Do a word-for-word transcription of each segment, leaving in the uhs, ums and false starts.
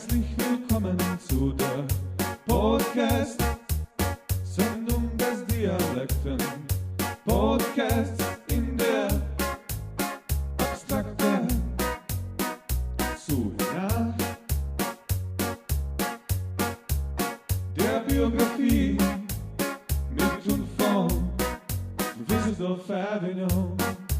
Herzlich willkommen zu der Podcast-Sendung des Dialekten. Podcast in der abstrakten Zuhörer der Biografie mit und von Düsseldorf Avignon.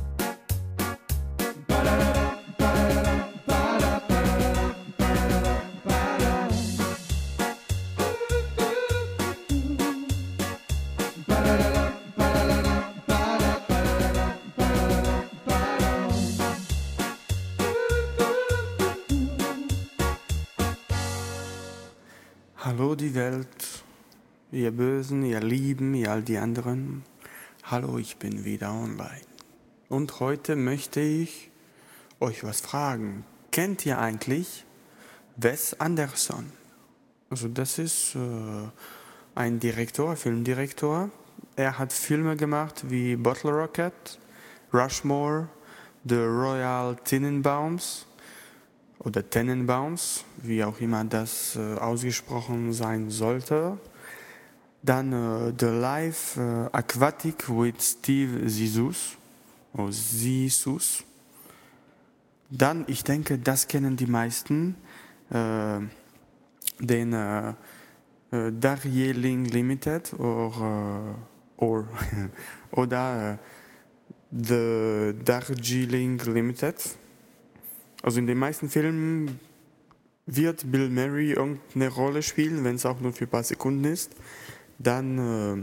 Hallo die Welt, ihr Bösen, ihr Lieben, ihr all die anderen. Hallo, ich bin wieder online. Und heute möchte ich euch was fragen. Kennt ihr eigentlich Wes Anderson? Also das ist äh, ein Direktor, Filmdirektor. Er hat Filme gemacht wie Bottle Rocket, Rushmore, The Royal Tenenbaums oder Tenenbaums, wie auch immer das äh, ausgesprochen sein sollte. Dann äh, The Life äh, Aquatic with Steve Zissou. Oh, Zissou. Dann, ich denke, das kennen die meisten, äh, den äh, äh, Darjeeling Limited or, äh, or, oder äh, The Darjeeling Limited. Also in den meisten Filmen wird Bill Murray irgendeine Rolle spielen, wenn es auch nur für ein paar Sekunden ist. Dann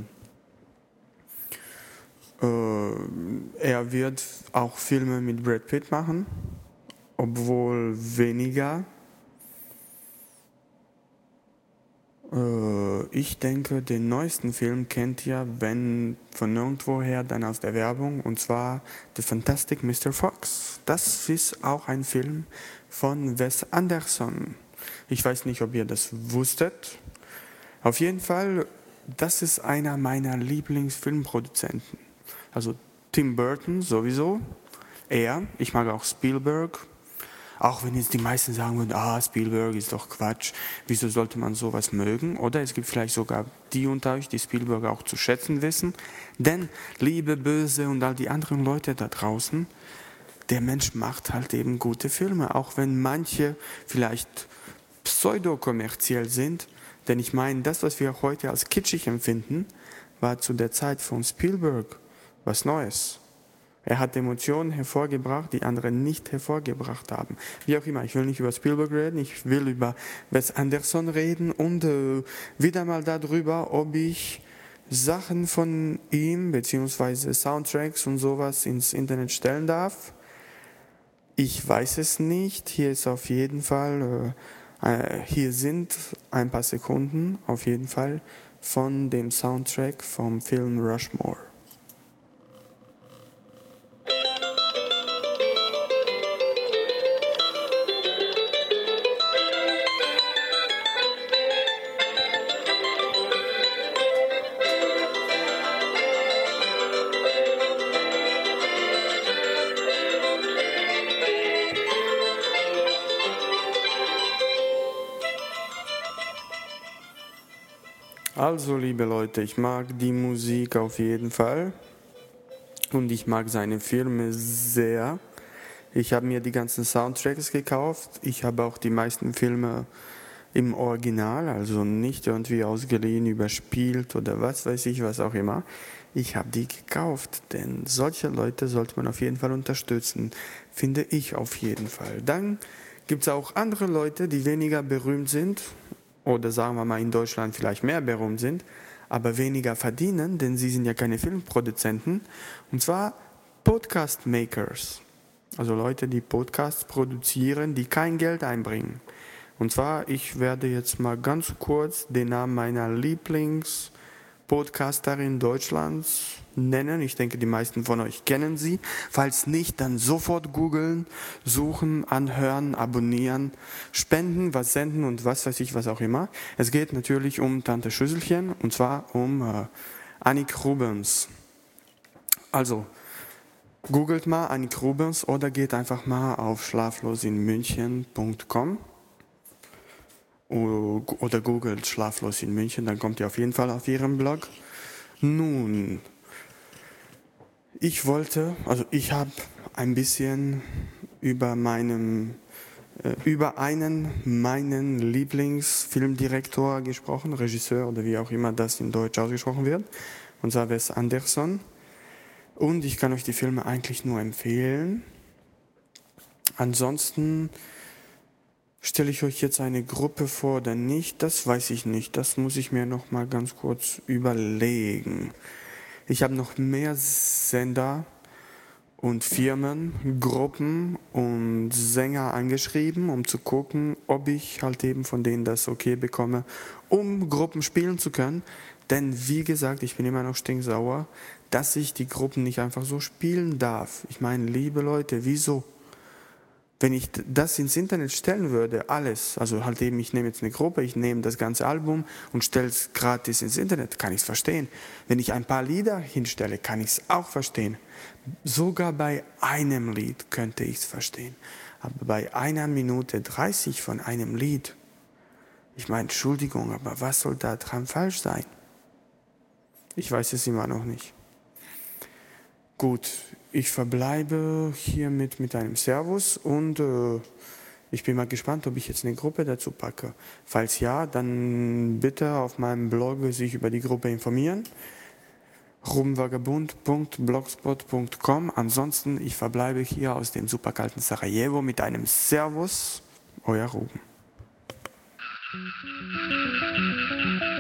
äh, äh, er wird auch Filme mit Brad Pitt machen, obwohl weniger. Äh, ich denke, den neuesten Film kennt ihr, wenn von irgendwoher, dann aus der Werbung, und zwar The Fantastic Mister Fox. Das ist auch ein Film von Wes Anderson. Ich weiß nicht, ob ihr das wusstet. Auf jeden Fall, das ist einer meiner Lieblingsfilmproduzenten. Also Tim Burton sowieso, er, ich mag auch Spielberg. Auch wenn jetzt die meisten sagen würden, ah, Spielberg ist doch Quatsch, wieso sollte man sowas mögen? Oder es gibt vielleicht sogar die unter euch, die Spielberg auch zu schätzen wissen. Denn, liebe Böse und all die anderen Leute da draußen, der Mensch macht halt eben gute Filme, auch wenn manche vielleicht pseudokommerziell sind. Denn ich meine, das, was wir heute als kitschig empfinden, war zu der Zeit von Spielberg was Neues. Er hat Emotionen hervorgebracht, die andere nicht hervorgebracht haben. Wie auch immer, ich will nicht über Spielberg reden, ich will über Wes Anderson reden und äh, wieder mal darüber, ob ich Sachen von ihm, beziehungsweise Soundtracks und sowas ins Internet stellen darf. Ich weiß es nicht. Hier ist auf jeden Fall, äh, hier sind ein paar Sekunden auf jeden Fall von dem Soundtrack vom Film Rushmore. Also, liebe Leute, ich mag die Musik auf jeden Fall und ich mag seine Filme sehr. Ich habe mir die ganzen Soundtracks gekauft. Ich habe auch die meisten Filme im Original, also nicht irgendwie ausgeliehen, überspielt oder was weiß ich, was auch immer. Ich habe die gekauft, denn solche Leute sollte man auf jeden Fall unterstützen, finde ich auf jeden Fall. Dann gibt es auch andere Leute, die weniger berühmt sind, oder sagen wir mal in Deutschland vielleicht mehr berühmt sind, aber weniger verdienen, denn sie sind ja keine Filmproduzenten, und zwar Podcast-Makers, also Leute, die Podcasts produzieren, die kein Geld einbringen. Und zwar, ich werde jetzt mal ganz kurz den Namen meiner Lieblings-Podcasterin Deutschlands nennen. Ich denke, die meisten von euch kennen sie. Falls nicht, dann sofort googeln, suchen, anhören, abonnieren, spenden, was senden und was weiß ich, was auch immer. Es geht natürlich um Tante Schüsselchen, und zwar um äh, Annik Rubens. Also, googelt mal Annik Rubens oder geht einfach mal auf schlaflosinmünchen punkt com. oder googelt Schlaflos in München, dann kommt ihr auf jeden Fall auf ihren Blog. Nun, ich wollte, also ich habe ein bisschen über meinem, äh, über einen meinen Lieblingsfilmdirektor gesprochen, Regisseur oder wie auch immer das in Deutsch ausgesprochen wird, und zwar Wes Anderson. Und ich kann euch die Filme eigentlich nur empfehlen. Ansonsten stelle ich euch jetzt eine Gruppe vor oder nicht, das weiß ich nicht. Das muss ich mir noch mal ganz kurz überlegen. Ich habe noch mehr Sender und Firmen, Gruppen und Sänger angeschrieben, um zu gucken, ob ich halt eben von denen das okay bekomme, um Gruppen spielen zu können. Denn wie gesagt, ich bin immer noch stinksauer, dass ich die Gruppen nicht einfach so spielen darf. Ich meine, liebe Leute, wieso? Wenn ich das ins Internet stellen würde, alles, also halt eben, ich nehme jetzt eine Gruppe, ich nehme das ganze Album und stelle es gratis ins Internet, kann ich es verstehen. Wenn ich ein paar Lieder hinstelle, kann ich es auch verstehen. Sogar bei einem Lied könnte ich es verstehen. Aber bei einer Minute dreißig von einem Lied, ich meine, Entschuldigung, aber was soll da dran falsch sein? Ich weiß es immer noch nicht. Gut, ich verbleibe hiermit mit einem Servus und äh, ich bin mal gespannt, ob ich jetzt eine Gruppe dazu packe. Falls ja, dann bitte auf meinem Blog sich über die Gruppe informieren. rumvagabund punkt blogspot punkt com. Ansonsten, ich verbleibe hier aus dem superkalten Sarajevo mit einem Servus, euer Ruben.